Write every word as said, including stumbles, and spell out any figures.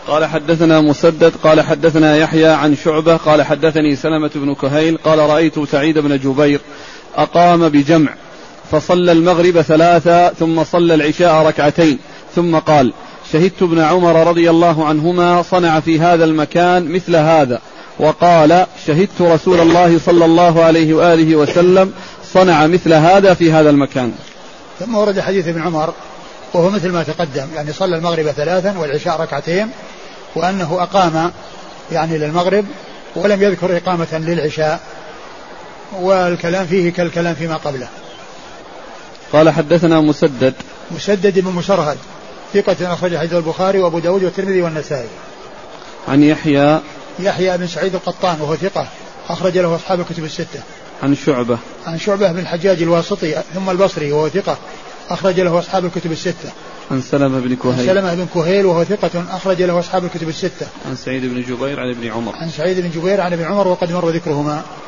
قال حدثنا مسدد قال حدثنا يحيى عن شعبة قال حدثني سلمة بن كهيل قال رأيت سعيد بن جبير أقام بجمع فصلى المغرب ثلاثة ثم صلى العشاء ركعتين ثم قال شهدت ابن عمر رضي الله عنهما صنع في هذا المكان مثل هذا، وقال شهدت رسول الله صلى الله عليه وآله وسلم صنع مثل هذا في هذا المكان. ثم ورد حديث ابن عمر وهو مثل ما تقدم، يعني صلى المغرب ثلاثا والعشاء ركعتين، وأنه أقام يعني للمغرب ولم يذكر إقامة للعشاء، والكلام فيه كالكلام فيما قبله. قال حدثنا مسدد مسدد بن مسرهد ثقة أخرج حديث البخاري وأبو داود والترمذي والنسائي. عن يحيى يحيى بن سعيد القطان وهو ثقة أخرج له أصحاب الكتب الستة. عن شعبة عن شعبة بن الحجاج الواسطي ثم البصري وهو ثقة أخرج له أصحاب الكتب الستة. عن سلمة بن كهيل عن سلمة بن كهيل وهو ثقة أخرج له أصحاب الكتب الستة. عن سعيد بن جبير عن ابن عمر عن سعيد بن جبير عن ابن عمر وقد مر ذكرهما.